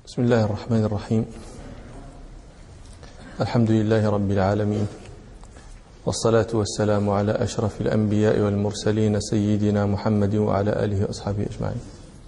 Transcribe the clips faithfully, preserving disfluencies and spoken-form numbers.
بسم الله الرحمن الرحيم. الحمد لله رب العالمين، والصلاة والسلام على أشرف الأنبياء والمرسلين سيدنا محمد وعلى آله وأصحابه أجمعين.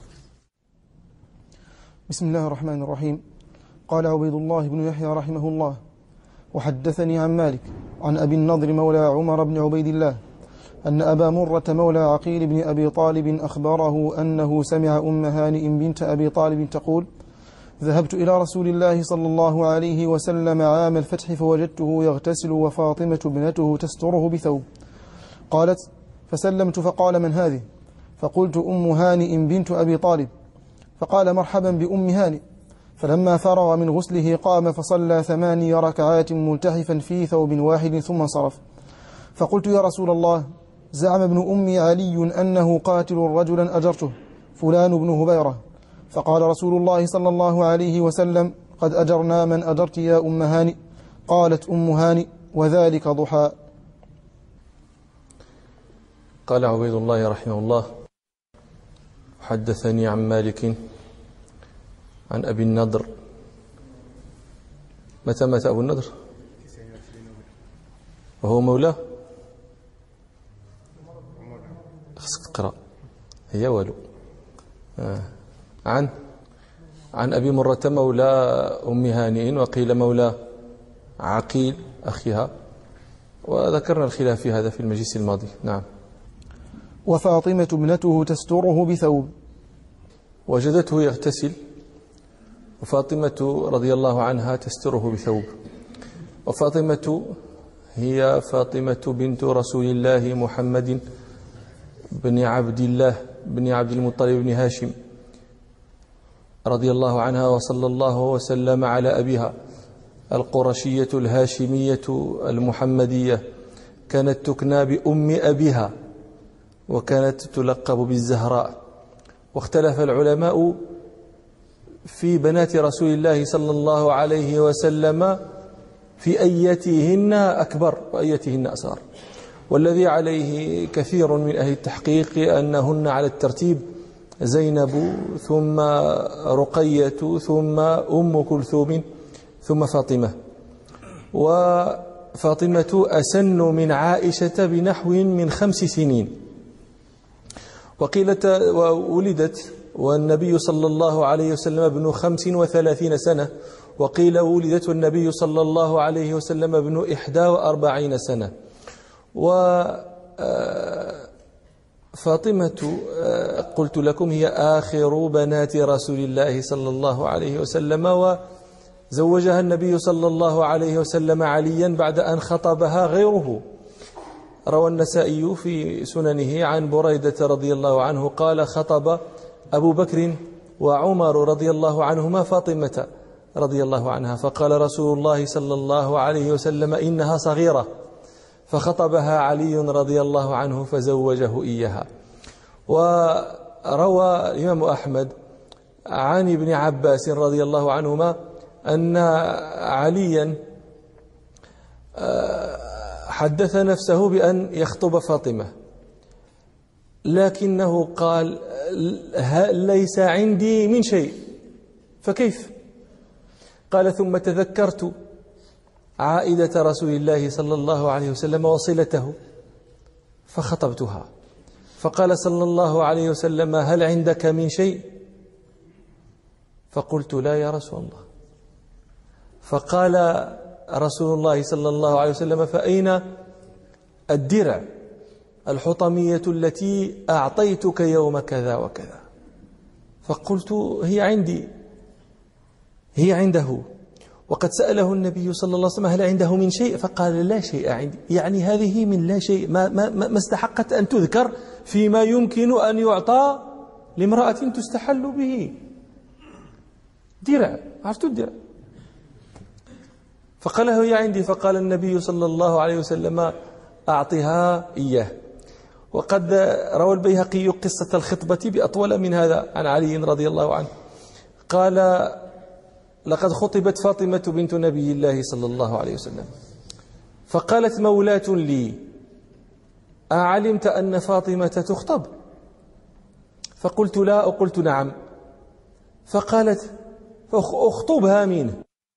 بسم الله الرحمن الرحيم. قال عبيد الله بن يحيى رحمه الله: وحدثني عن مالك عن أبي النضر مولى عمر بن عبيد الله أن أبا مرة مولى عقيل بن أبي طالب أخبره أنه سمع أم هانئ بنت أبي طالب تقول: ذهبت إلى رسول الله صلى الله عليه وسلم عام الفتح فوجدته يغتسل وفاطمة ابنته تستره بثوب. قالت: فسلمت فقال: من هذه؟ فقلت: أم هانئ بنت أبي طالب. فقال: مرحبا بأم هانئ. فلما فرغ من غسله قام فصلى ثماني ركعات ملتحفا في ثوب واحد ثم انصرف. فقلت: يا رسول الله، زعم ابن أمي علي أنه قاتل رجلا أجرته فلان بن هبيرة. فقال رسول الله صلى الله عليه وسلم: قد أجرنا من أجرت يا أم هانئ. قالت أم هانئ: وذلك ضحى. قال عبيد الله رحمه الله: حدثني عن مالك عن أبي النضر. متى مات أبو النضر؟ وهو مولاه. اقرأ هي ولو آه. عن عن أبي مرة مولى أم هانئ، وقيل مولى عقيل أخيها، وذكرنا الخلاف في هذا في المجلس الماضي. نعم. وفاطمة ابنته تستره بثوب. وجدته يغتسل، وفاطمة رضي الله عنها تستره بثوب. وفاطمة هي فاطمة بنت رسول الله محمد بن عبد الله بن عبد المطلب بن هاشم رضي الله عنها، وصلى الله وسلم على أبيها، القرشية الهاشمية المحمدية، كانت تكنى بأم أبيها، وكانت تلقب بالزهراء. واختلف العلماء في بنات رسول الله صلى الله عليه وسلم في أيتهن أكبر وأيتهن أصغر، والذي عليه كثير من أهل التحقيق أنهن على الترتيب: زينب، ثم رقية، ثم أم كلثوم، ثم فاطمة. وفاطمة أسن من عائشة بنحو من خمس سنين، وقيلت وولدت والنبي صلى الله عليه وسلم ابن خمس وثلاثين سنة، وقيل ولدت والنبي صلى الله عليه وسلم ابن إحدى وأربعين سنة. وفاطمة قلت لكم هي آخر بنات رسول الله صلى الله عليه وسلم، وزوجها النبي صلى الله عليه وسلم عليا بعد أن خطبها غيره. روى النسائي في سننه عن بريدة رضي الله عنه قال: خطب أبو بكر وعمر رضي الله عنهما فاطمة رضي الله عنها، فقال رسول الله صلى الله عليه وسلم: إنها صغيرة، فخطبها علي رضي الله عنه فزوجه إياها. وروى الإمام أحمد عن ابن عباس رضي الله عنهما أن عليا حدث نفسه بأن يخطب فاطمة، لكنه قال: ليس عندي من شيء. فكيف؟ قال: ثم تذكرت عائدة رسول الله صلى الله عليه وسلم وصلته فخطبتها. فقال صلى الله عليه وسلم: هل عندك من شيء؟ فقلت: لا يا رسول الله. فقال رسول الله صلى الله عليه وسلم: فأين الدرع الحطمية التي أعطيتك يوم كذا وكذا؟ فقلت: هي عندي، هي عنده. وقد سأله النبي صلى الله عليه وسلم: هل عنده من شيء؟ فقال: لا شيء عندي. يعني هذه من لا شيء، ما, ما, ما استحقت أن تذكر فيما يمكن أن يعطى لامرأة تستحل به. درع، عرفتوا الدرع. فقال: هي عندي. فقال النبي صلى الله عليه وسلم: أعطها إياه. وقد روى البيهقي قصة الخطبة بأطول من هذا عن علي رضي الله عنه. قال: لقد خطبت فاطمة بنت نبي الله صلى الله عليه وسلم، فقالت مولاة لي: أعلمت أن فاطمة تخطب؟ فقلت: لا. وقلت: نعم. فقالت: فاخطبها منه.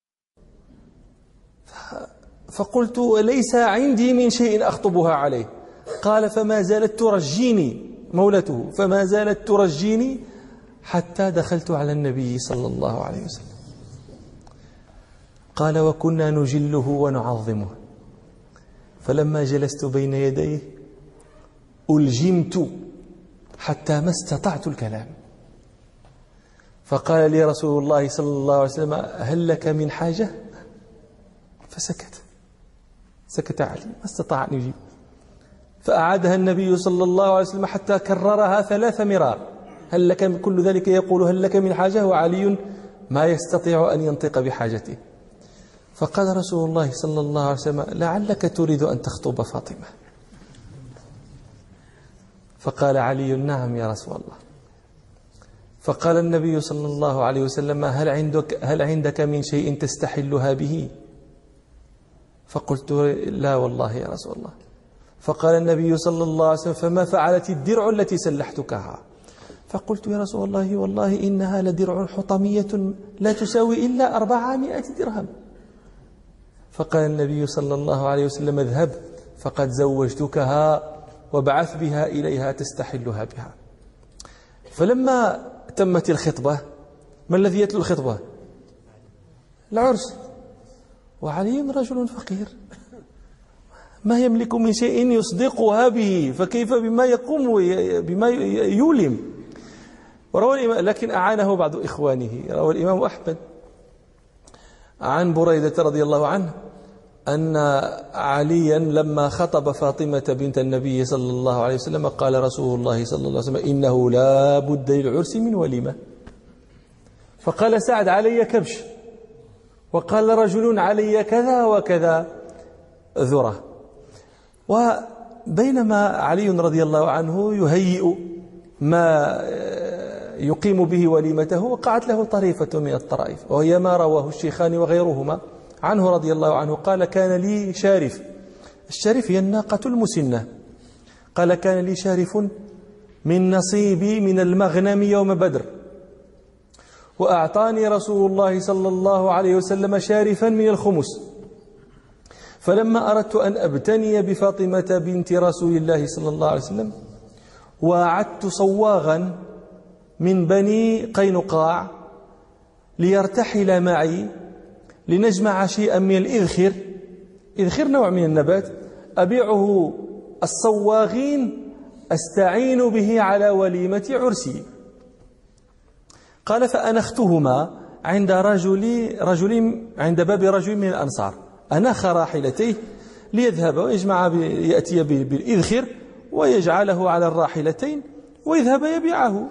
فقلت ليس عندي من شيء أخطبها عليه. قال فما زالت ترجيني مولته، فما زالت ترجيني حتى دخلت على النبي صلى الله عليه وسلم. قال وكنا نجله ونعظمه، فلما جلست بين يديه ألجمت حتى ما استطعت الكلام. فقال لي رسول الله صلى الله عليه وسلم هل لك من حاجة؟ فسكت، سكت علي ما استطاع أن يجيب. فأعادها النبي صلى الله عليه وسلم حتى كررها ثلاث مرار، هل لك من كل ذلك يقول هل لك من حاجة وعلي ما يستطيع أن ينطق بحاجته. فقال رسول الله صلى الله عليه وسلم لعلك تريد أن تخطب فاطمة. فقال علي نعم يا رسول الله. فقال النبي صلى الله عليه وسلم هل عندك, هل عندك من شيء تستحلها به؟ فقلت لا والله يا رسول الله. فقال النبي صلى الله عليه وسلم فما فعلت الدرع التي سلحتكها؟ فقلت يا رسول الله والله إنها لدرع حطمية لا تساوي إلا أربعمائة درهم. فقال النبي صلى الله عليه وسلم اذهب فقد زوجتكها وابعث بها إليها تستحلها بها. فلما تمت الخطبة، ما الذي يتلو الخطبة؟ العرس، وعلي رجل فقير ما يملك من شيء يصدقها به، فكيف بما يقوم بما يولم. وروى الإمام لكن أعانه بعض إخوانه. روى الإمام أحمد عن بريدة رضي الله عنه أن عليا لما خطب فاطمة بنت النبي صلى الله عليه وسلم قال رسول الله صلى الله عليه وسلم إنه لا بد للعرس من وليمة. فقال سعد علي كبش، وقال رجل علي كذا وكذا ذرة. وبينما علي رضي الله عنه يهيئ ما يقيم به وليمته وقعت له طريفة من الطرائف، وهي ما رواه الشيخان وغيرهما عنه رضي الله عنه قال كان لي شارف. الشارف هي الناقة المسنة. قال كان لي شارف من نصيبي من المغنم يوم بدر، وأعطاني رسول الله صلى الله عليه وسلم شارفا من الخمس. فلما أردت أن أبتني بفاطمة بنت رسول الله صلى الله عليه وسلم وعدت صواغا من بني قينقاع ليرتحل معي لنجمع شيئا من الإذخر. إذخر نوع من النبات أبيعه الصواغين أستعين به على وليمة عرسي. قال فأنختهما عند رجل رجل عند باب رجل من الأنصار، أنخ راحلتيه ليذهب ويجمع يأتي بالإذخر ويجعله على الراحلتين ويذهب يبيعه.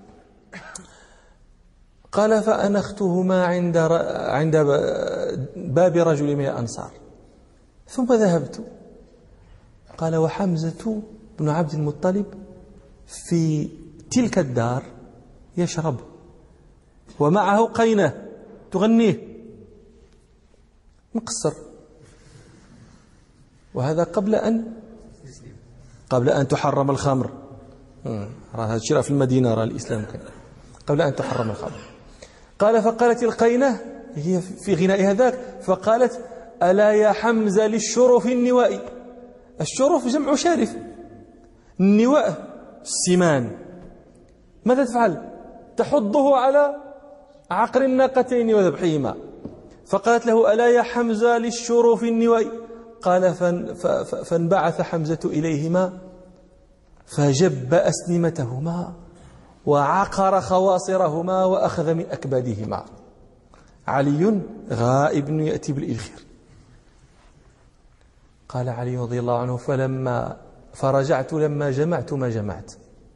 قال فأنختهما عند عند باب رجل من الأنصار ثم ذهبت. قال وحمزة بن عبد المطلب في تلك الدار يشرب ومعه قينة تغنيه مقصر، وهذا قبل أن قبل أن تحرم الخمر. هذا الشيء في المدينة رأى الإسلام كان قبل أن تحرم الخمر. قال فقالت القينة هي في غناء هذاك فقالت ألا يا حمزة للشرف النوائي. الشرف جمع شارف، النواء السمان. ماذا تفعل؟ تحضه على عقر الناقتين وذبحهما. فقالت له ألا يا حمزة للشرف النوائي. قال فانبعث حمزة إليهما فجب أسنمتهما وعقر خواصرهما وأخذ من أكبادهما. علي غائب يأتي بالإذخر. قال علي رضي الله عنه فلما فرجعت لما جمعت ما جمعت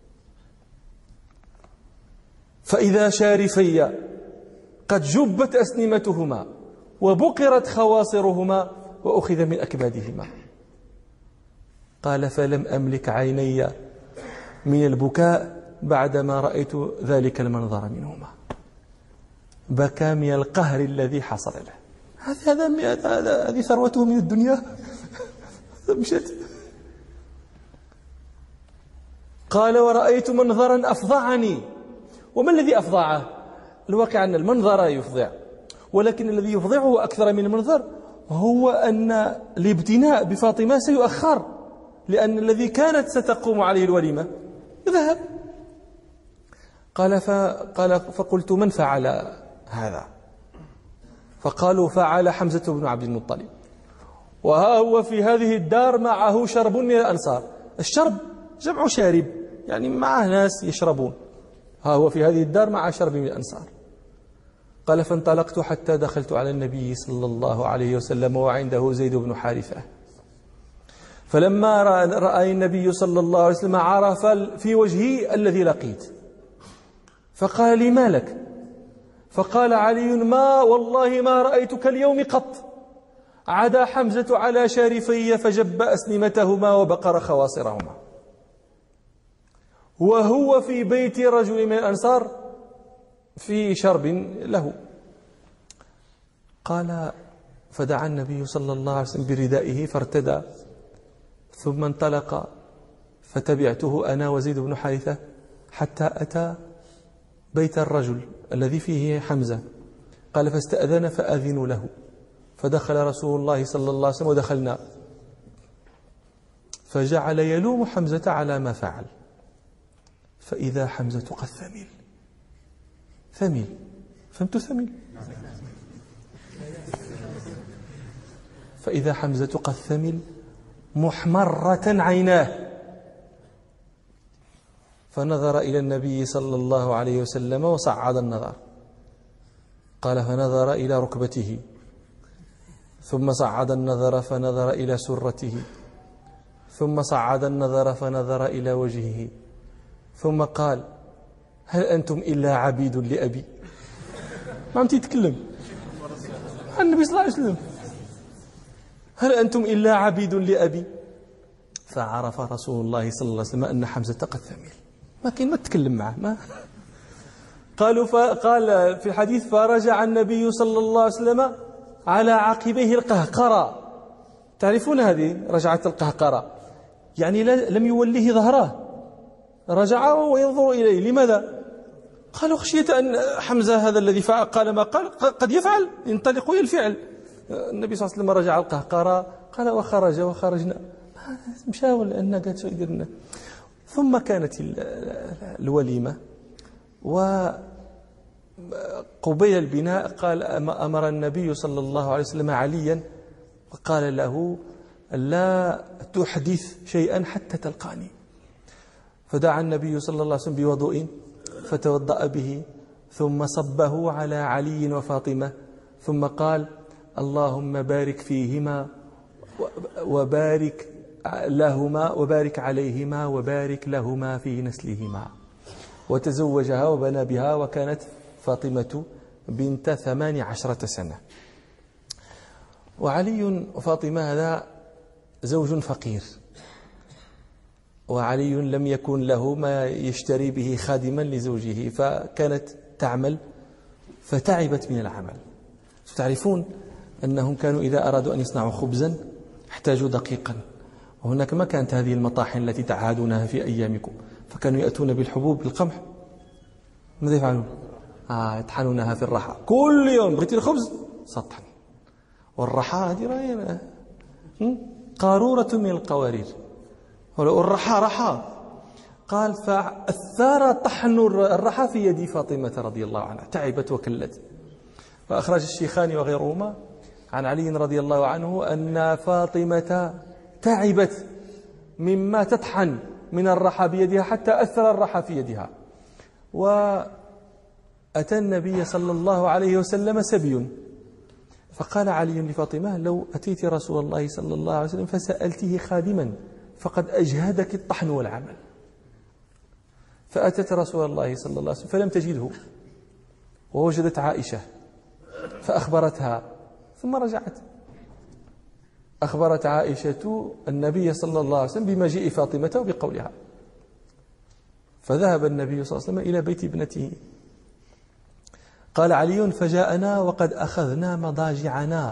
فإذا شارفي قد جبت أسنمتهما وبقرت خواصرهما وأخذ من أكبادهما. قال فلم أملك عيني من البكاء بعدما رأيت ذلك المنظر منهما. بكى من القهر الذي حصل له. هذا هذه ثروته من الدنيا مشت. قال ورأيت منظرا أفظعني. وما الذي أفظعه؟ الواقع أن المنظر يفضع، ولكن الذي يفضعه أكثر من المنظر هو أن الابتناء بفاطمة سيؤخر، لأن الذي كانت ستقوم عليه الوليمة ذهب. قال فقال فقلت من فعل هذا؟ فقالوا فعل حمزة بن عبد المطلب، وها هو في هذه الدار معه شرب من الأنصار. الشرب جمع شارب، يعني معه ناس يشربون، ها هو في هذه الدار مع شرب من الأنصار. قال فانطلقت حتى دخلت على النبي صلى الله عليه وسلم وعنده زيد بن حارثة، فلما رأى النبي صلى الله عليه وسلم عرف في وجهي الذي لقيت، فقال لي ما لك؟ فقال علي ما والله ما رأيتك اليوم قط، عدا حمزة على شارفي فجب أسنمتهما وبقر خواصرهما، وهو في بيت رجل من الأنصار في شرب له. قال فدعا النبي صلى الله عليه وسلم بردائه فارتدى، ثم انطلق فتبعته أنا وزيد بن حارثة حتى أتى بيت الرجل الذي فيه حمزة. قال فاستأذن فأذن له، فدخل رسول الله صلى الله عليه وسلم ودخلنا، فجعل يلوم حمزة على ما فعل، فإذا حمزة قد ثمل ثمل فهمت ثمل فإذا حمزة قد ثمل محمرة عيناه، فنظر إلى النبي صلى الله عليه وسلم وصعد النظر. قال فنظر إلى ركبته، ثم صعد النظر فنظر إلى سرته، ثم صعد النظر فنظر إلى وجهه، ثم قال هل أنتم إلا عبيد لأبي؟ ما عم تتكلم عن النبي صلى الله عليه وسلم، هل أنتم إلا عبيد لأبي؟ فعرف رسول الله صلى الله عليه وسلم أن حمزة قد ثمل، ما كان ما تتكلم معه ما قالوا. فقال في الحديث فرجع النبي صلى الله عليه وسلم على عقبيه القهقرة. تعرفون هذه رجعة القهقرة، يعني لم يوليه ظهره، رجع وينظر إليه. لماذا؟ قالوا خشية أن حمزة هذا الذي فعل قال ما قال قد يفعل، ينطلق إلى الفعل. النبي صلى الله عليه وسلم رجع القهقرة، قال وخرج وخرجنا مشاول أن قالت شو يديرنا. ثم كانت الوليمة، وقبيل البناء قال أمر النبي صلى الله عليه وسلم عليا وقال له لا تحدث شيئا حتى تلقاني. فدعا النبي صلى الله عليه وسلم بوضوء فتوضأ به، ثم صبه على علي وفاطمة، ثم قال اللهم بارك فيهما وبارك لهما وبارك عليهما وبارك لهما في نسلهما. وتزوجها وبنى بها، وكانت فاطمة بنت ثمان عشرة سنة. وعلي وفاطمة هذا زوج فقير، وعلي لم يكن له ما يشتري به خادما لزوجه، فكانت تعمل فتعبت من العمل. تعرفون أنهم كانوا إذا أرادوا أن يصنعوا خبزا احتاجوا دقيقا، وهناك ما كانت هذه المطاحن التي تعهدونها في أيامكم، فكانوا يأتون بالحبوب بالقمح. ماذا يفعلون؟ آه يطحنونها في الرحى كل يوم. بغيتي الخبز سطحن، والرحى هذه راهي قارورة من القوارير، والرحى رحى. قال فأثار طحن الرحى في يد فاطمة رضي الله عنها، تعبت وكلت. فأخرج الشيخان وغيرهما عن علي رضي الله عنه أن فاطمة تعبت مما تطحن من الرحى بيدها حتى أثر الرحى في يدها. وأتى النبي صلى الله عليه وسلم سبي، فقال علي لفاطمة لو أتيت رسول الله صلى الله عليه وسلم فسألته خادما فقد أجهدك الطحن والعمل. فأتت رسول الله صلى الله عليه وسلم فلم تجده، ووجدت عائشة فأخبرتها، ثم رجعت أخبرت عائشة النبي صلى الله عليه وسلم بمجيء فاطمة وبقولها. فذهب النبي صلى الله عليه وسلم إلى بيت ابنته. قال علي فجاءنا وقد أخذنا مضاجعنا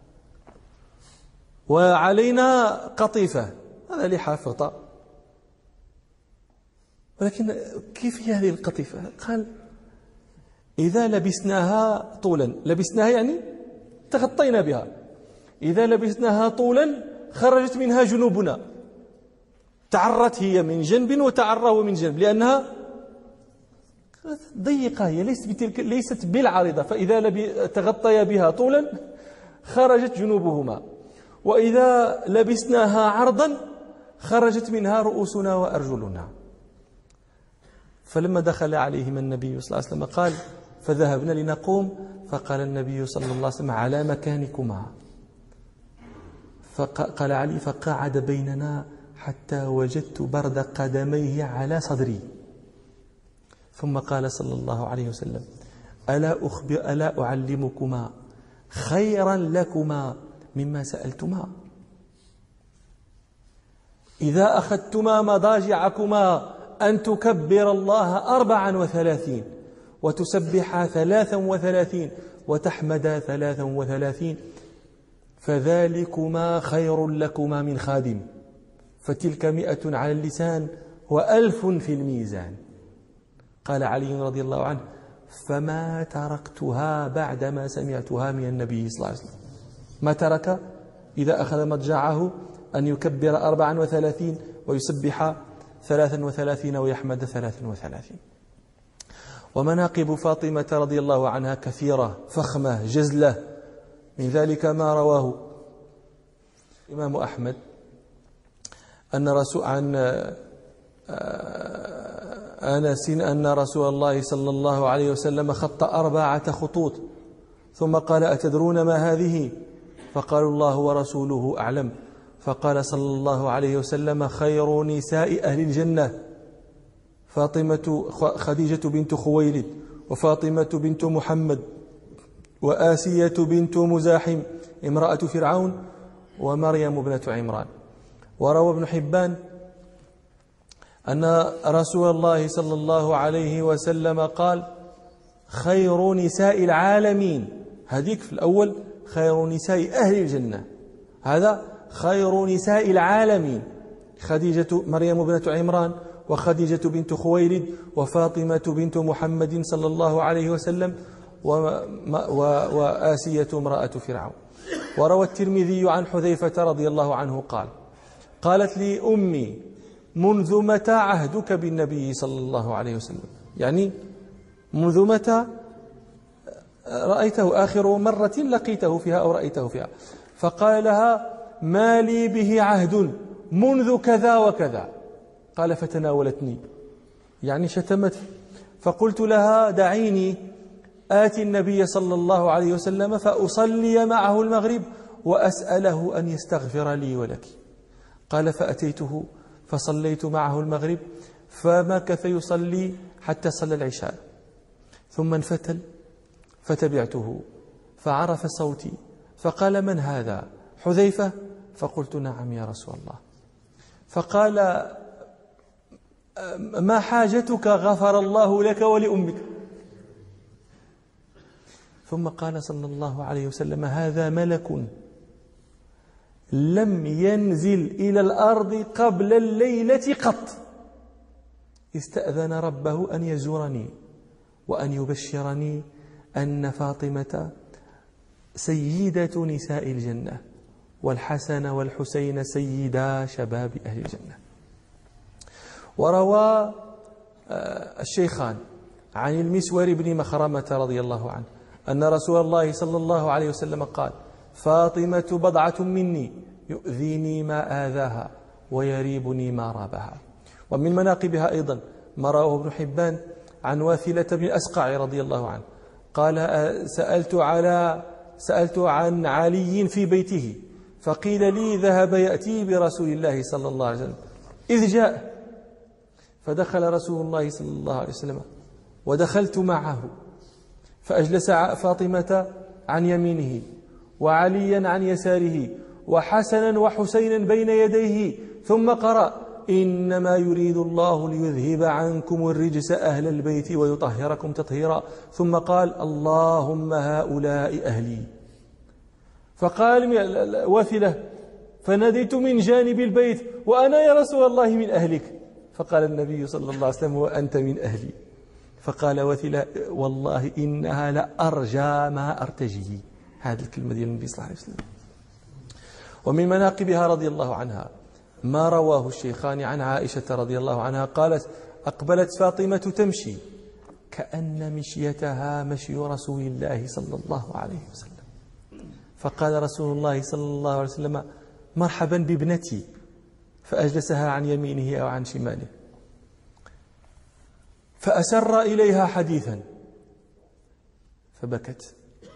وعلينا قطيفة، هذا لحاف غطاء، ولكن كيف هي هذه القطيفة؟ قال إذا لبسناها طولا، لبسناها يعني تغطينا بها، إذا لبسناها طولا خرجت منها جنوبنا، تعرت هي من جنب وتعرى هو من جنب، لأنها ضيقة، هي ليست بتلك ليست بالعارضة، فإذا تغطي بها طولا خرجت جنوبهما، وإذا لبسناها عرضا خرجت منها رؤوسنا وأرجلنا. فلما دخل عليهما النبي صلى الله عليه وسلم قال: فذهبنا لنقوم، فقال النبي صلى الله عليه وسلم: على مكانكما. فقال علي: فقعد بيننا حتى وجدت برد قدميه على صدري. ثم قال صلى الله عليه وسلم: ألا أخبر ألا أعلمكما خيرا لكما مما سألتما؟ إذا أخذتما مضاجعكما أن تكبر الله أربعا وثلاثين، وتسبح ثلاثا وثلاثين، وتحمد ثلاثا وثلاثين، فذلكما خير لكما من خادم، فتلك مئة على اللسان وألف في الميزان. قال علي رضي الله عنه: فما تركتها بعدما سمعتها من النبي صلى الله عليه وسلم. ما ترك إذا أخذ مضجعه أن يكبر أربعا وثلاثين، ويسبح ثلاثا وثلاثين، ويحمد ثلاثا وثلاثين. ومناقب فاطمة رضي الله عنها كثيرة فخمة جزلة، من ذلك ما رواه الإمام أحمد أن رسول عن أنس أن رسول الله صلى الله عليه وسلم خط أربعة خطوط، ثم قال: أتدرون ما هذه؟ فقالوا: الله ورسوله أعلم. فقال صلى الله عليه وسلم: خير نساء أهل الجنة فاطمة خديجة بنت خويلد، وفاطمة بنت محمد، وآسية بنت مزاحم امرأة فرعون، ومريم ابنة عمران. وروى ابن حبان أن رسول الله صلى الله عليه وسلم قال: خير نساء العالمين، هذيك في الأول خير نساء أهل الجنة، هذا خير نساء العالمين، خديجة مريم ابنة عمران، وخديجة بنت خويلد، وفاطمة بنت محمد صلى الله عليه وسلم، وآسية امرأة فرعون. وروى الترمذي عن حذيفة رضي الله عنه قال: قالت لي أمي: منذ متى عهدك بالنبي صلى الله عليه وسلم؟ يعني منذ متى رأيته آخر مرة لقيته فيها أو رأيته فيها؟ فقال لها: ما لي به عهد منذ كذا وكذا. قال: فتناولتني، يعني شتمت. فقلت لها: دعيني آتي النبي صلى الله عليه وسلم فأصلي معه المغرب وأسأله أن يستغفر لي ولك. قال: فأتيته فصليت معه المغرب، فمكث يصلي حتى صلى العشاء، ثم انفتل فتبعته، فعرف صوتي فقال: من هذا؟ حذيفة؟ فقلت: نعم يا رسول الله. فقال: ما حاجتك؟ غفر الله لك ولأمك. ثم قال صلى الله عليه وسلم: هذا ملك لم ينزل إلى الأرض قبل الليلة قط، استأذن ربه أن يزورني وأن يبشرني أن فاطمة سيدة نساء الجنة، والحسن والحسين سيدا شباب أهل الجنة. وروى الشيخان عن المسور بن مخرمة رضي الله عنه أن رسول الله صلى الله عليه وسلم قال: فاطمة بضعة مني يؤذيني ما آذاها ويريبني ما رابها. ومن مناقبها أيضا ما رواه ابن حبان عن واثلة بن الأسقع رضي الله عنه قال: سألت على سألت عن علي في بيته، فقيل لي: ذهب يأتي برسول الله صلى الله عليه وسلم، إذ جاء فدخل رسول الله صلى الله عليه وسلم ودخلت معه، فأجلس فاطمة عن يمينه وعليا عن يساره وحسنا وحسينا بين يديه، ثم قرأ: إنما يريد الله ليذهب عنكم الرجس أهل البيت ويطهركم تطهيرا، ثم قال: اللهم هؤلاء أهلي. فقال واثلة: فناديت من جانب البيت: وأنا يا رسول الله من أهلك. فقال النبي صلى الله عليه وسلم: وأنت من أهلي. فقال وثلا والله إنها لأرجى ما أرتجي. هذه الكلمة ديال النبي صلى الله عليه وسلم. ومن مناقبها رضي الله عنها ما رواه الشيخان عن عائشة رضي الله عنها قالت أقبلت فاطمة تمشي كأن مشيتها مشي رسول الله صلى الله عليه وسلم، فقال رسول الله صلى الله عليه وسلم مرحبا بابنتي، فأجلسها عن يمينه أو عن شماله، فأسر إليها حديثا فبكت،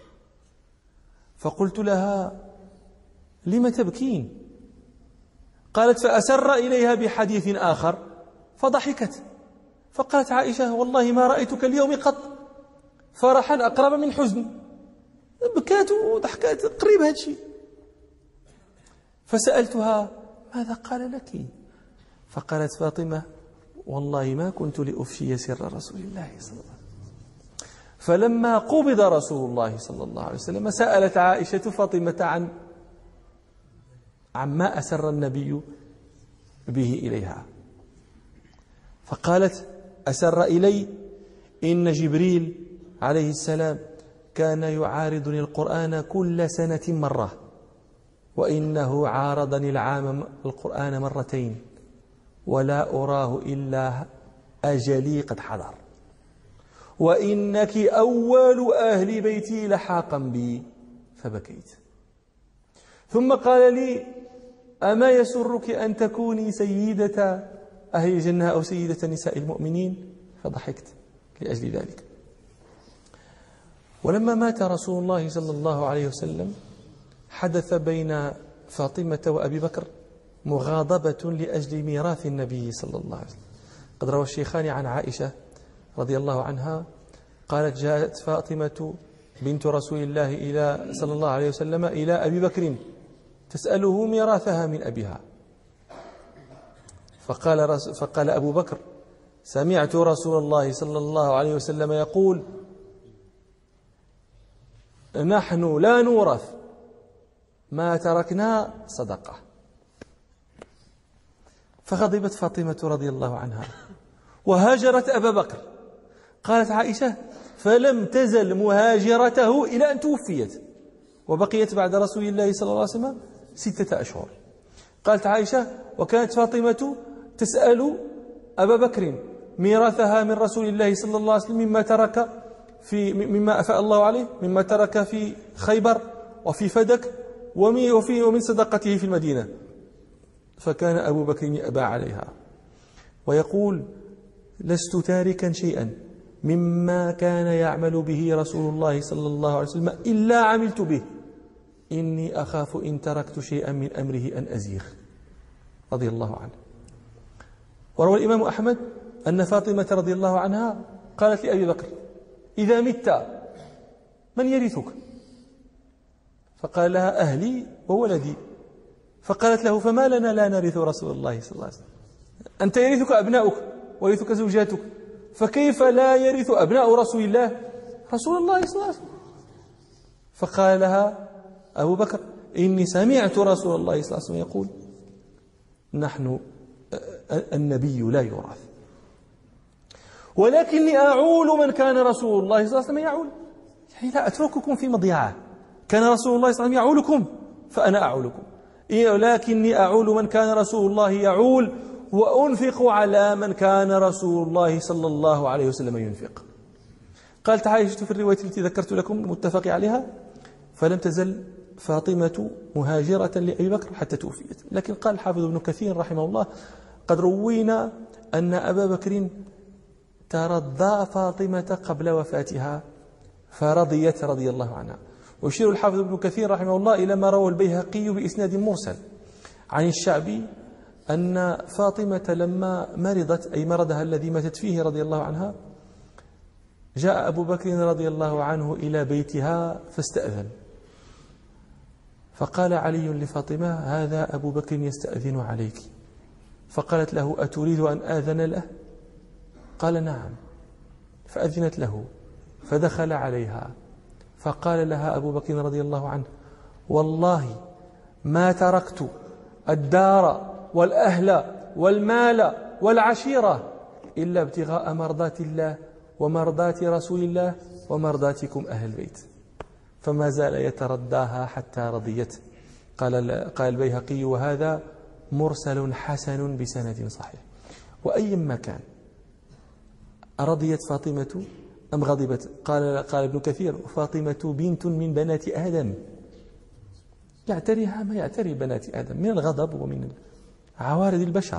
فقلت لها لم تبكين؟ قالت فأسر إليها بحديث آخر فضحكت، فقالت عائشة والله ما رأيتك اليوم قط فرحا أقرب من حزن. بكات وضحكات قريب هذا الشيء. فسألتها ماذا قال لك؟ فقالت فاطمة والله ما كنت لأفشي سر رسول الله صلى الله عليه وسلم. فلما قبض رسول الله صلى الله عليه وسلم سألت عائشة فاطمة عن عما أسر النبي به إليها، فقالت أسر إلي إن جبريل عليه السلام كان يعارضني القرآن كل سنة مرة، وإنه عارضني العام القرآن مرتين، ولا أراه إلا أجلي قد حضر، وإنك أول أهل بيتي لحاقا بي. فبكيت. ثم قال لي أما يسرك أن تكوني سيدة أهل الجنة أو سيدة نساء المؤمنين؟ فضحكت لأجل ذلك. ولما مات رسول الله صلى الله عليه وسلم حدث بين فاطمة وأبي بكر مغاضبة لأجل ميراث النبي صلى الله عليه وسلم. قد روى الشيخان عن عائشة رضي الله عنها قالت جاءت فاطمة بنت رسول الله إلى صلى الله عليه وسلم إلى أبي بكر تسأله ميراثها من أبيها، فقال, فقال أبو بكر سمعت رسول الله صلى الله عليه وسلم يقول نحن لا نورث ما تركنا صدقة. فغضبت فاطمة رضي الله عنها وهاجرت أبا بكر. قالت عائشة فلم تزل مهاجرته إلى أن توفيت، وبقيت بعد رسول الله صلى الله عليه وسلم ستة أشهر. قالت عائشة وكانت فاطمة تسأل أبا بكر ميراثها من رسول الله صلى الله عليه وسلم مما ترك في مما أفاء الله عليه، مما ترك في خيبر وفي فدك وفي ومن صدقته في المدينة. فكان أبو بكر يأبى عليها ويقول لست تاركا شيئا مما كان يعمل به رسول الله صلى الله عليه وسلم إلا عملت به، إني أخاف إن تركت شيئا من أمره أن أزيغ. رضي الله عنه. وروى الإمام أحمد أن فاطمة رضي الله عنها قالت لأبي بكر إذا مت من يرثك؟ فقال لها أهلي وولدي. فقالت له فما لنا لا نرث رسول الله صلى الله عليه وسلم؟ أنت يرثك أبناؤك ويرثك زوجاتك، فكيف لا يرث أبناء رسول الله رسول الله صلى الله عليه وسلم؟ فقال لها أبو بكر إني سمعت رسول الله صلى الله عليه وسلم يقول نحن النبي لا يورث، ولكني أعول من كان رسول الله صلى الله عليه وسلم يعول، يعني لا أترككم في مضيعة. كان رسول الله صلى الله عليه وسلم يعولكم فأنا أعولكم، ولكني أعول من كان رسول الله يعول وأنفق على من كان رسول الله صلى الله عليه وسلم ينفق. قالت عائشة في الرواية التي ذكرت لكم المتفق عليها فلم تزل فاطمة مهاجرة لأبي بكر حتى توفيت. لكن قال الحافظ ابن كثير رحمه الله قد روينا أن أبا بكر ترضى فاطمة قبل وفاتها فرضيت رضي الله عنها. ويشير الحافظ ابن كثير رحمه الله إلى ما روى البيهقي بإسناد مرسل عن الشعبي أن فاطمة لما مرضت أي مرضها الذي ماتت فيه رضي الله عنها جاء أبو بكر رضي الله عنه إلى بيتها فاستأذن، فقال علي لفاطمة هذا أبو بكر يستأذن عليك. فقالت له أتريد أن آذن له؟ قال نعم. فأذنت له فدخل عليها فقال لها أبو بكر رضي الله عنه والله ما تركت الدار والأهل والمال والعشيرة إلا ابتغاء مرضات الله ومرضاة رسول الله ومرضاتكم أهل البيت، فما زال يترداها حتى رضيت. قال قال البيهقي: وهذا مرسل حسن بسند صحيح. وأيما كان أرضيت فاطمة أم غضبت؟ قال قال ابن كثير: فاطمة بنت من بنات آدم، يعتريها ما يعتري بنات آدم من الغضب ومن عوارض البشر.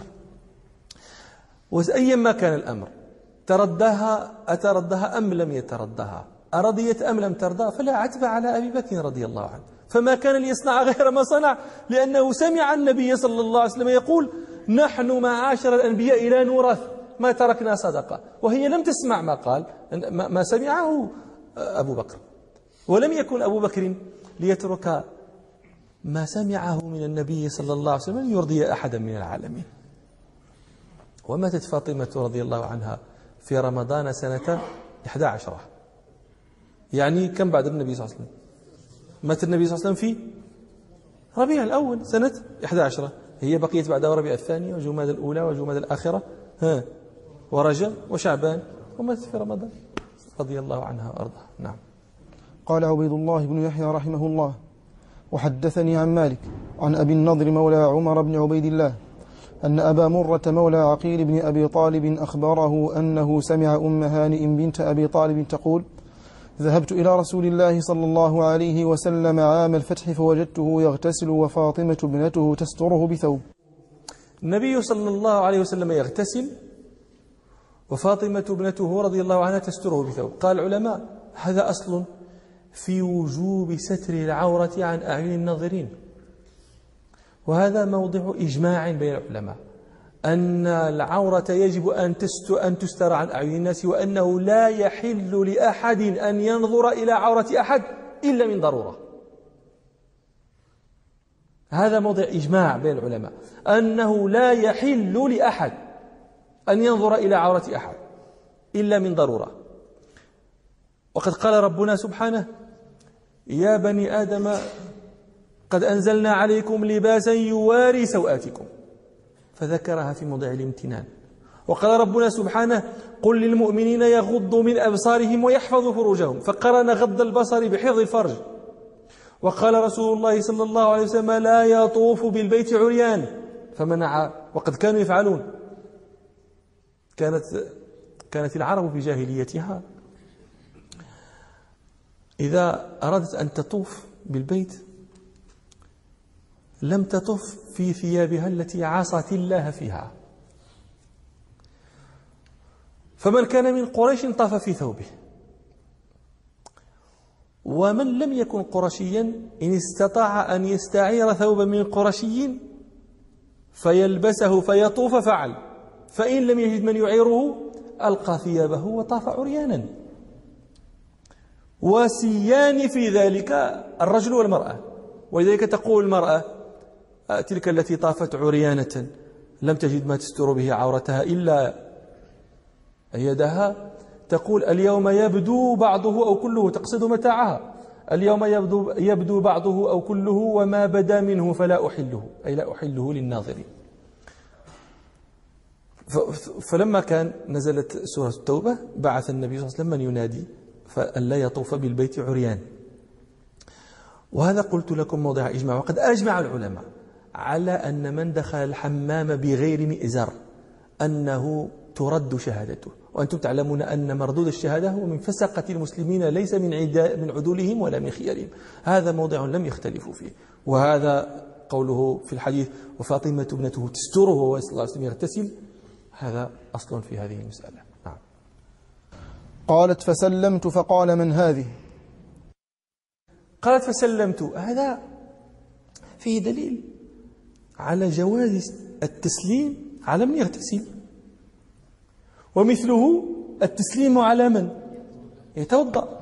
وأيما كان الأمر، ترداها أتردها أم لم يتردها، أرضيت أم لم ترضى، فلا عتب على أبي بكر رضي الله عنه، فما كان ليصنع غير ما صنع، لأنه سمع النبي صلى الله عليه وسلم يقول: نحن معاشر الأنبياء لا نورث ما تركنا صدقة، وهي لم تسمع ما قال ما سمعه أبو بكر، ولم يكن أبو بكر ليترك ما سمعه من النبي صلى الله عليه وسلم يرضي أحدا من العالمين. وماتت فاطمة رضي الله عنها في رمضان سنة إحدى عشرة، يعني كم بعد النبي صلى الله عليه وسلم؟ مات النبي صلى الله عليه وسلم في ربيع الأول سنة إحدى عشرة، هي بقيت بعد ربيع الثاني وجماد الأولى وجماد الآخرة ها ورجب وشعبان، وماتت في رمضان رضي الله عنها وأرضاها. نعم. قال عبيد الله بن يحيى رحمه الله: وحدثني عن مالك عن أبي النضر مولى عمر بن عبيد الله أن أبا مرة مولى عقيل بن أبي طالب أخبره أنه سمع أم هانئ بنت أبي طالب تقول: ذهبت إلى رسول الله صلى الله عليه وسلم عام الفتح فوجدته يغتسل وفاطمة ابنته تستره بثوب. النبي صلى الله عليه وسلم يغتسل وفاطمة ابنته رضي الله عنها تستره بثوب. قال العلماء: هذا أصل في وجوب ستر العورة عن أعين الناظرين، وهذا موضع إجماع بين العلماء أن العورة يجب أن تستر عن أعين الناس، وأنه لا يحل لأحد أن ينظر إلى عورة أحد إلا من ضرورة. هذا موضع إجماع بين العلماء أنه لا يحل لأحد أن ينظر إلى عورة أحد إلا من ضرورة. وقد قال ربنا سبحانه: يا بني آدم قد أنزلنا عليكم لباسا يواري سوآتكم، فذكرها في موضع الامتنان. وقال ربنا سبحانه: قل للمؤمنين يغضوا من أبصارهم ويحفظوا فروجهم، فقرن غض البصر بحفظ الفرج. وقال رسول الله صلى الله عليه وسلم: لا يطوف بالبيت عريان، فمنع. وقد كانوا يفعلون، كانت كانت العرب في جاهليتها إذا أرادت أن تطوف بالبيت لم تطف في ثيابها التي عصت الله فيها، فمن كان من قريش طاف في ثوبه، ومن لم يكن قرشيا إن استطاع أن يستعير ثوبا من قرشي فيلبسه فيطوف فعل، فإن لم يجد من يعيره ألقى ثيابه وطاف عريانا. وسيان في ذلك الرجل والمرأة، ولذلك تقول المرأة تلك التي طافت عريانة لم تجد ما تستر به عورتها إلا يدها، تقول: اليوم يبدو بعضه أو كله، تقصد متاعها. اليوم يبدو, يبدو بعضه أو كله، وما بدا منه فلا أحله، أي لا أحله للناظرين. فلما كان نزلت سورة التوبة بعث النبي صلى الله عليه وسلم من ينادي فألا يطوف بالبيت عريان. وهذا قلت لكم موضع إجماع، وقد أجمع العلماء على أن من دخل الحمام بغير مئزر أنه ترد شهادته. وأنتم تعلمون أن مردود الشهادة هو من فسقة المسلمين، ليس من من عدولهم ولا من خيارهم. هذا موضع لم يختلفوا فيه. وهذا قوله في الحديث: وفاطمة ابنته تستره وهو صلى الله عليه وسلم يغتسل، هذا أصل في هذه المسألة. نعم. قالت: فسلمت فقال: من هذه؟ قالت: فسلمت. هذا فيه دليل على جواز التسليم على من يغتسل، ومثله التسليم على من يتوضأ.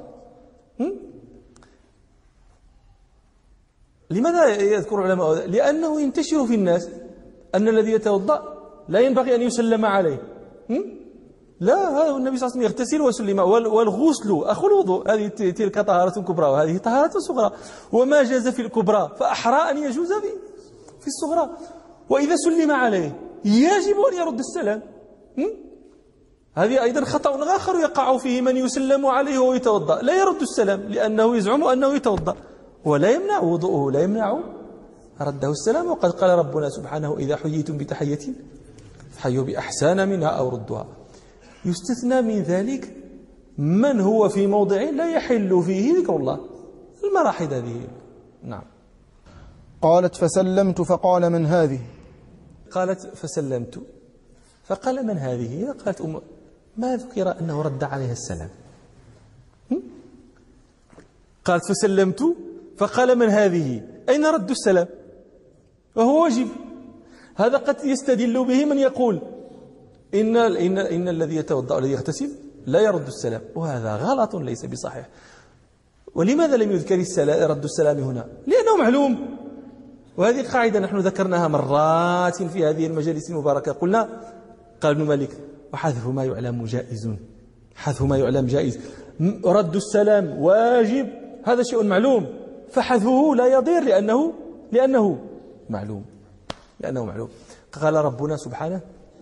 لماذا يذكر العلماء؟ لأنه ينتشر في الناس أن الذي يتوضأ لا ينبغي أن يسلم عليه. لا، هذا النبي صلى الله عليه وسلم يغتسل ويسلم. والغسل أخو الوضوء، هذه تلك طهارة كبرى وهذه طهارة صغرى، وما جاز في الكبرى فأحرى أن يجوز في الصغرى. وإذا سلم عليه يجب أن يرد السلام. هذه أيضا خطأ آخر يقع فيه من يسلم عليه وهو يتوضأ، لا يرد السلام لأنه يزعم أنه يتوضأ، ولا يمنع وضوءه، لا يمنع رده السلام. وقد قال ربنا سبحانه: إذا حييتم بتحية فحيوا بأحسن منها أو ردوها. يستثنى من ذلك من هو في موضع لا يحل فيه ذكر الله، المراحل هذه. نعم. قالت: فسلمت فقال: من هذه؟ قالت: فسلمت فقال: من هذه؟ قالت أم ما ذكر أنه رد عليها السلام. قالت: فسلمت فقال: من هذه؟ أين رد السلام؟ وهو واجب. هذا قد يستدل به من يقول إن, إن, إن الذي يتوضأ الذي يغتسل لا يرد السلام، وهذا غلط ليس بصحيح. ولماذا لم يذكر السلام رد السلام هنا؟ لأنه معلوم، وهذه قاعدة نحن ذكرناها مرات في هذه المجالس المباركة. قلنا قال ابن مالك: وحذف ما يعلم جائز. حذف ما يعلم جائز، رد السلام واجب، هذا شيء معلوم، فحذفه لا يضير لأنه لأنه معلوم لأنه معلوم. قال ربنا سبحانه: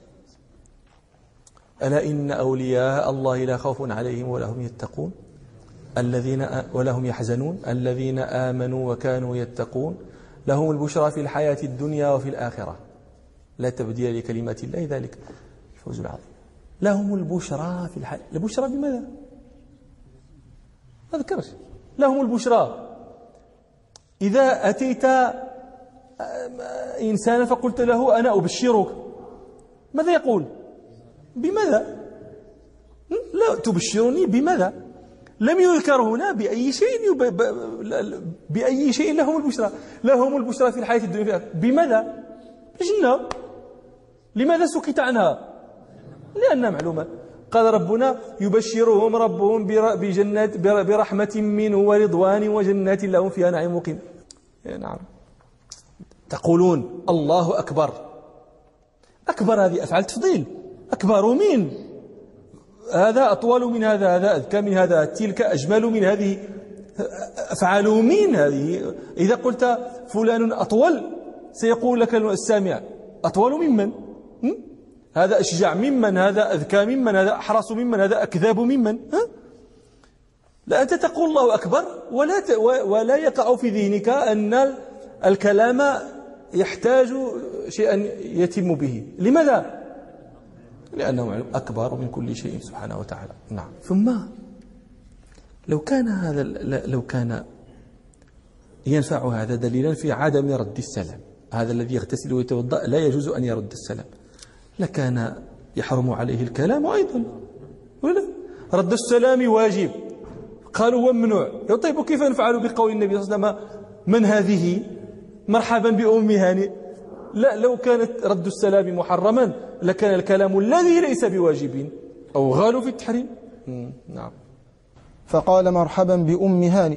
ألا إن أولياء الله لا خوف عليهم ولا هم يتقون الذين ولا هم يحزنون الذين آمنوا وكانوا يتقون لهم البشرى في الحياة الدنيا وفي الآخرة لا تبديل لكلمات الله ذلك الفوز العظيم. لهم البشرى في الحياة. البشرى بماذا؟ ما ذكرش. لهم البشرى. إذا أتيت إنسانا فقلت له: أنا أبشرك، ماذا يقول؟ بماذا؟ لا تبشرني بماذا؟ لم يذكر هنا بأي شيء يب... بأي شيء لهم البشرى. لهم البشرى في الحياة الدنيا بماذا؟ الجنة. لماذا سكت عنها؟ لأنها معلومة. قال ربنا: يبشرهم ربهم بجنات برحمة منه ورضوان وجنات لهم فيها نعيم مقيم. نعم. تقولون الله أكبر. أكبر هذه أفعال تفضيل. أكبر من هذا، أطول من هذا، هذا أذكى من هذا، تلك أجمل من هذه، أفعال من هذه. إذا قلت فلان أطول سيقول لك السامع: أطول ممن؟ هذا أشجع ممن؟ هذا أذكى ممن؟ هذا أحرص ممن؟ هذا أكذاب ممن؟ ها؟ لا، أنت تقول الله أكبر ولا ت... ولا يقع في ذهنك أن الكلام يحتاج شيئا يتم به. لماذا؟ لأنه أكبر من كل شيء سبحانه وتعالى. نعم. ثم لو كان هذا لو كان ينفع هذا دليلا في عدم رد السلام، هذا الذي يغتسل ويتوضأ لا يجوز أن يرد السلام، لكان يحرم عليه الكلام أيضا، ولا؟ رد السلام واجب. قالوا هو ممنوع. طيب كيف نفعل بقول النبي صلى الله عليه وسلم: من هذه؟ مرحبا بأم هانئ. لا، لو كانت رد السلام محرما لكان الكلام الذي ليس بواجب أو غالوا في التحريم. نعم. فقال: مرحبا بأم هانئ.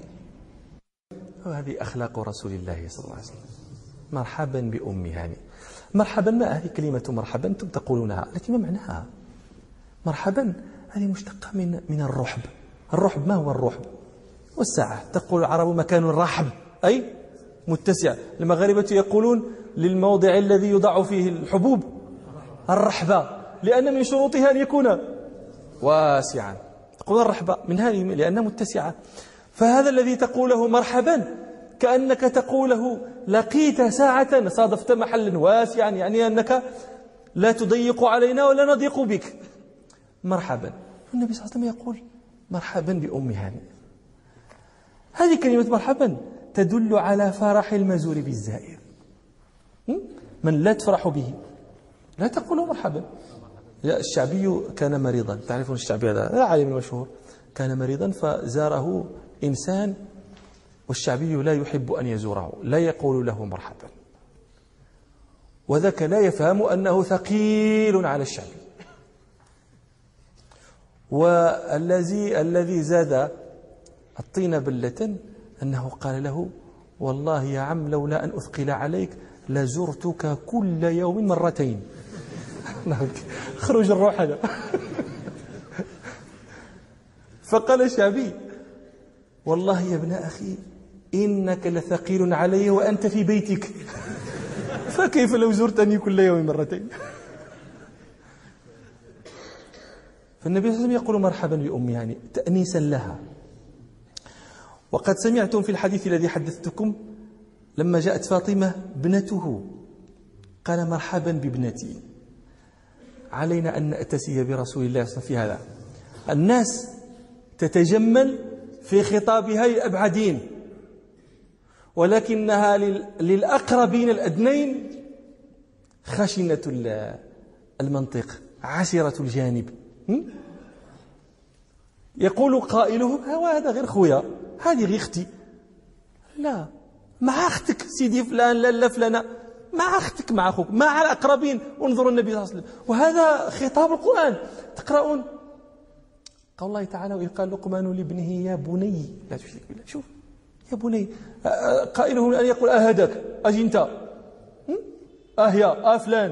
وهذه أخلاق رسول الله صلى الله عليه وسلم. مرحبا بأم هانئ. مرحبا، ما هذه كلمة مرحبا أنتم تقولونها، لكن ما معناها؟ مرحبا هذه مشتقة من من الرحب. الرحب، ما هو الرحب؟ والسعة. تقول العرب مكان رحب أي متسع. المغاربة يقولون للموضع الذي يضع فيه الحبوب الرحبة، لأن من شروطها أن يكون واسعا. تقول الرحبة من هذه لأنها متسعة. فهذا الذي تقوله مرحبا كأنك تقوله لقيت ساعة، صادفت محلا واسعا، يعني أنك لا تضيق علينا ولا نضيق بك. مرحبا. النبي صلى الله عليه وسلم يقول: مرحبا بأم هانئ. هذه كلمة مرحبا تدل على فرح المزور بالزائر. من لا تفرح به لا تقول مرحبا. الشعبي كان مريضا، تعرفون الشعبي هذا العالم المشهور، كان مريضا فزاره إنسان والشعبي لا يحب أن يزوره، لا يقول له مرحبا، وذاك لا يفهم أنه ثقيل على الشعبي. والذي الذي زاد الطين بلة أنه قال له: والله يا عم لولا أن أثقل عليك لزرتك كل يوم مرتين. خرج الروح هذا. فقال الشعبي: والله يا ابن أخي إنك لثقيل علي وأنت في بيتك، فكيف لو زرتني كل يوم مرتين؟ فالنبي صلى الله عليه وسلم يقول مرحبا بأم هانئ تأنيسا لها. وقد سمعتم في الحديث الذي حدثتكم لما جاءت فاطمة ابنته قال مرحبا بابنتي. علينا أن نأتسي برسول الله صلى الله عليه وسلم في هذا. الناس تتجمل في خطابها للأبعدين، ولكنها للأقربين الأدنين خشنة المنطق عسرة الجانب. يقول قائلهم هذا غير خويا، هذه غير اختي. لا، مع اختك سيدي فلان، لا لا فلانة، مع اختك، مع اخوك، مع الاقربين. انظروا النبي صلى الله عليه وسلم، وهذا خطاب القرآن. تقرؤون قول الله تعالى وإذ قال لقمان لابنه يا بني لا تشرك بالله. شوف يا بني، قائلهم أن يقول أهدك أجي أنت أهيا أفلان،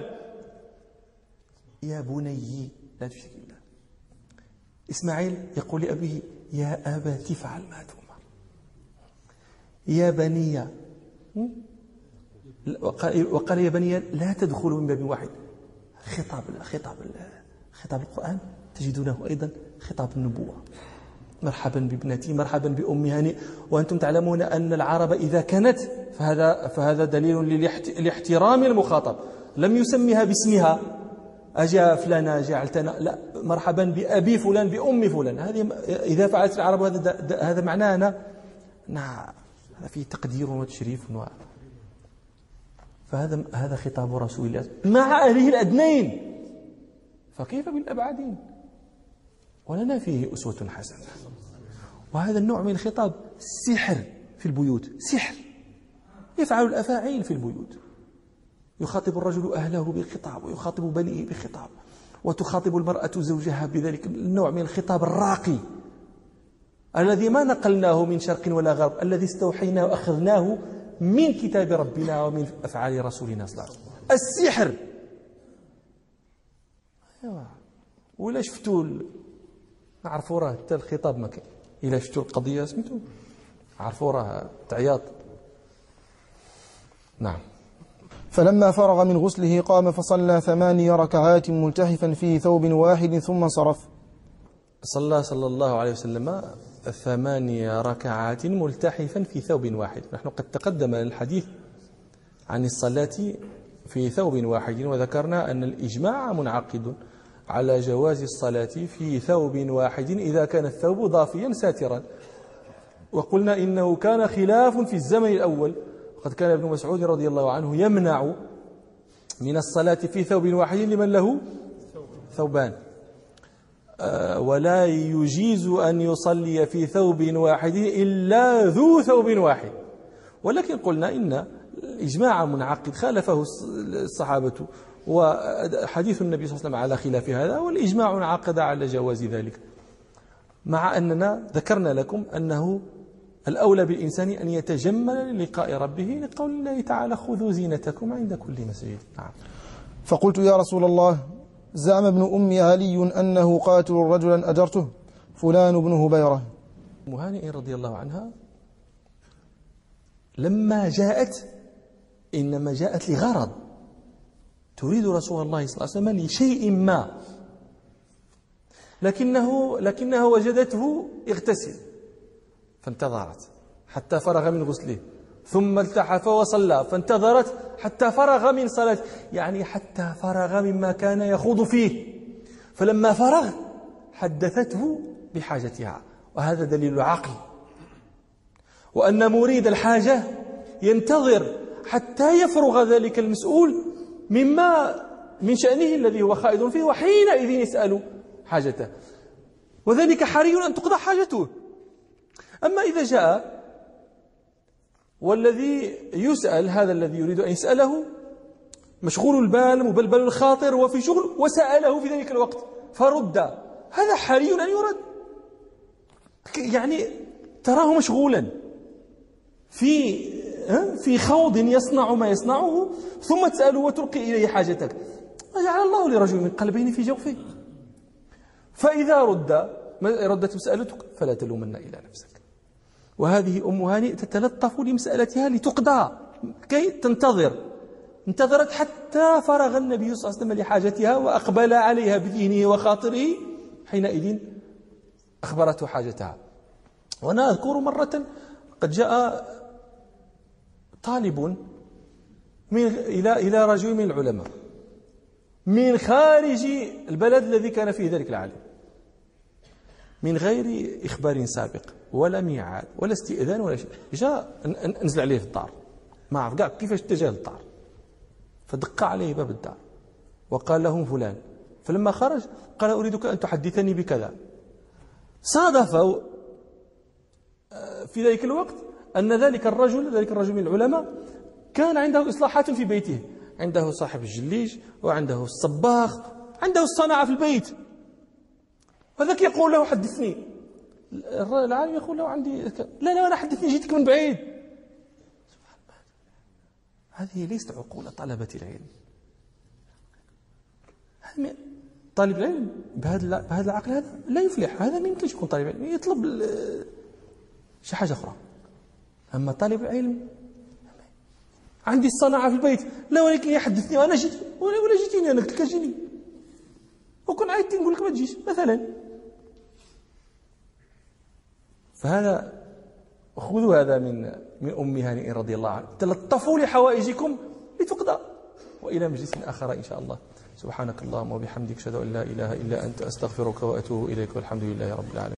يا بني لا تشرك بالله. إسماعيل يقول لأبيه يا أبت افعل ما تؤمر، يا بني، وقال يا بني لا تدخلوا من باب واحد. خطاب خطاب خطاب القرآن تجدونه أيضا خطاب النبوة. مرحبا بابنتي، مرحبا بأم هانئ. وأنتم تعلمون أن العرب إذا كانت فهذا فهذا دليل لاحترام المخاطب. لم يسميها باسمها أجا فلانة جعلتنا، لا، مرحبا بأبي فلان بأم فلان. هذه إذا فعلت العرب هذا هذا معناه أنا نعم هذا فيه تقدير وتشريف و... فهذا هذا خطاب رسول الله مع أهله الأدنين، فكيف بالأبعدين؟ ولنا فيه أسوة حسنة. وهذا النوع من الخطاب سحر في البيوت، سحر يفعل الأفاعيل في البيوت. يخاطب الرجل أهله بخطاب، ويخاطب بنيه بخطاب، وتخاطب المرأة زوجها بذلك النوع من الخطاب الراقي الذي ما نقلناه من شرق ولا غرب، الذي استوحيناه وأخذناه من كتاب ربنا ومن أفعال رسولنا صلى الله عليه وسلم. السحر. أيوة. ولا شفتوا عرفوا راه حتى الخطاب ما كاين. إلا شفتوا القضية سميتوا عرفوا راه تعياط. نعم. فلما فرغ من غسله قام فصلى ثماني ركعات ملتحفا في ثوب واحد ثم انصرف. صلى صلى الله عليه وسلم ثماني ركعات ملتحفا في ثوب واحد. نحن قد تقدم الحديث عن الصلاة في ثوب واحد، وذكرنا أن الإجماع منعقد على جواز الصلاة في ثوب واحد إذا كان الثوب ضافيا ساترا. وقلنا إنه كان خلاف في الزمن الأول، وقد كان ابن مسعود رضي الله عنه يمنع من الصلاة في ثوب واحد لمن له ثوبان، ولا يجيز أن يصلي في ثوب واحد إلا ذو ثوب واحد. ولكن قلنا إن الإجماع منعقد خالفه الصحابة، وحديث النبي صلى الله عليه وسلم على خلاف هذا، والإجماع انعقد على جواز ذلك، مع أننا ذكرنا لكم أنه الأولى بالإنسان أن يتجمل للقاء ربه لقول الله تعالى خذوا زينتكم عند كل مسجد. نعم. فقلت يا رسول الله زعم ابن أم علي أنه قاتل رجلا أجرته فلان بن هبيرة. أم هانئ رضي الله عنها لما جاءت إنما جاءت لغرض، تريد رسول الله صلى الله عليه وسلم لشيء ما، لكنه لكنها وجدته اغتسل فانتظرت حتى فرغ من غسله، ثم التحف وصلى فانتظرت حتى فرغ من صلاة، يعني حتى فرغ مما كان يخوض فيه. فلما فرغ حدثته بحاجتها، وهذا دليل العقل، وأن مريد الحاجة ينتظر حتى يفرغ ذلك المسؤول مما من شأنه الذي هو خائض فيه، وحينئذ يسأل حاجته، وذلك حري أن تقضى حاجته. أما إذا جاء والذي يسأل هذا الذي يريد أن يسأله مشغول البال مبلبل الخاطر وفي شغل، وسأله في ذلك الوقت فرد، هذا حري أن يرد، يعني تراه مشغولا في في خوض يصنع ما يصنعه، ثم تسأله وتلقي إليه حاجتك. جعل الله لرجل من قلبين في جوفه. فإذا رد ردت مسألتك فلا تلومن إلى نفسك. وهذه أم هانئ تتلطف لمسألتها لتقضى كي تنتظر، انتظرت حتى فرغ النبي صلى الله عليه وسلم لحاجتها وأقبل عليها بذهنه وخاطره، حينئذ أخبرته حاجتها. وأنا أذكر مرة قد جاء طالب من إلى إلى رجل من العلماء من خارج البلد الذي كان فيه ذلك العالم، من غير إخبار سابق ولا ميعاد ولا استئذان ولا شيء. جاء نزل عليه في الدار، ما عرف كاع كيفاش اتجه للدار، فدق عليه باب الدار وقال له فلان، فلما خرج قال أريدك أن تحدثني بكذا. صادف في ذلك الوقت أن ذلك الرجل ذلك الرجل من العلماء كان عنده إصلاحات في بيته، عنده صاحب الجليج وعنده الصباغ، عنده الصناعة في البيت. وذاك يقول له حدثني، العالم يقول له عندي لا لا أنا حدثني جيتك من بعيد. هذه ليست عقول طلبة العلم. طالب العلم بهذا بهذا العقل هذا لا يفلح، هذا ما يمكنش يكون طالب علم، يطلب شي حاجة أخرى. أما طالب العلم عندي الصناعة في البيت، لا ولكن يحدثني وأنا جيت ولا ولا جيتيني أنا قلت لك جيني، وكون عايدتي نقول لك ما تجيش مثلا. فهذا خذوا هذا من من أم هانئ رضي الله عنها، تلطفوا لحوائجكم لتقضى. وإلى مجلس آخر إن شاء الله. سبحانك اللهم وبحمدك أشهد أن لا إله إلا أنت أستغفرك وأتوب إليك والحمد لله رب العالمين.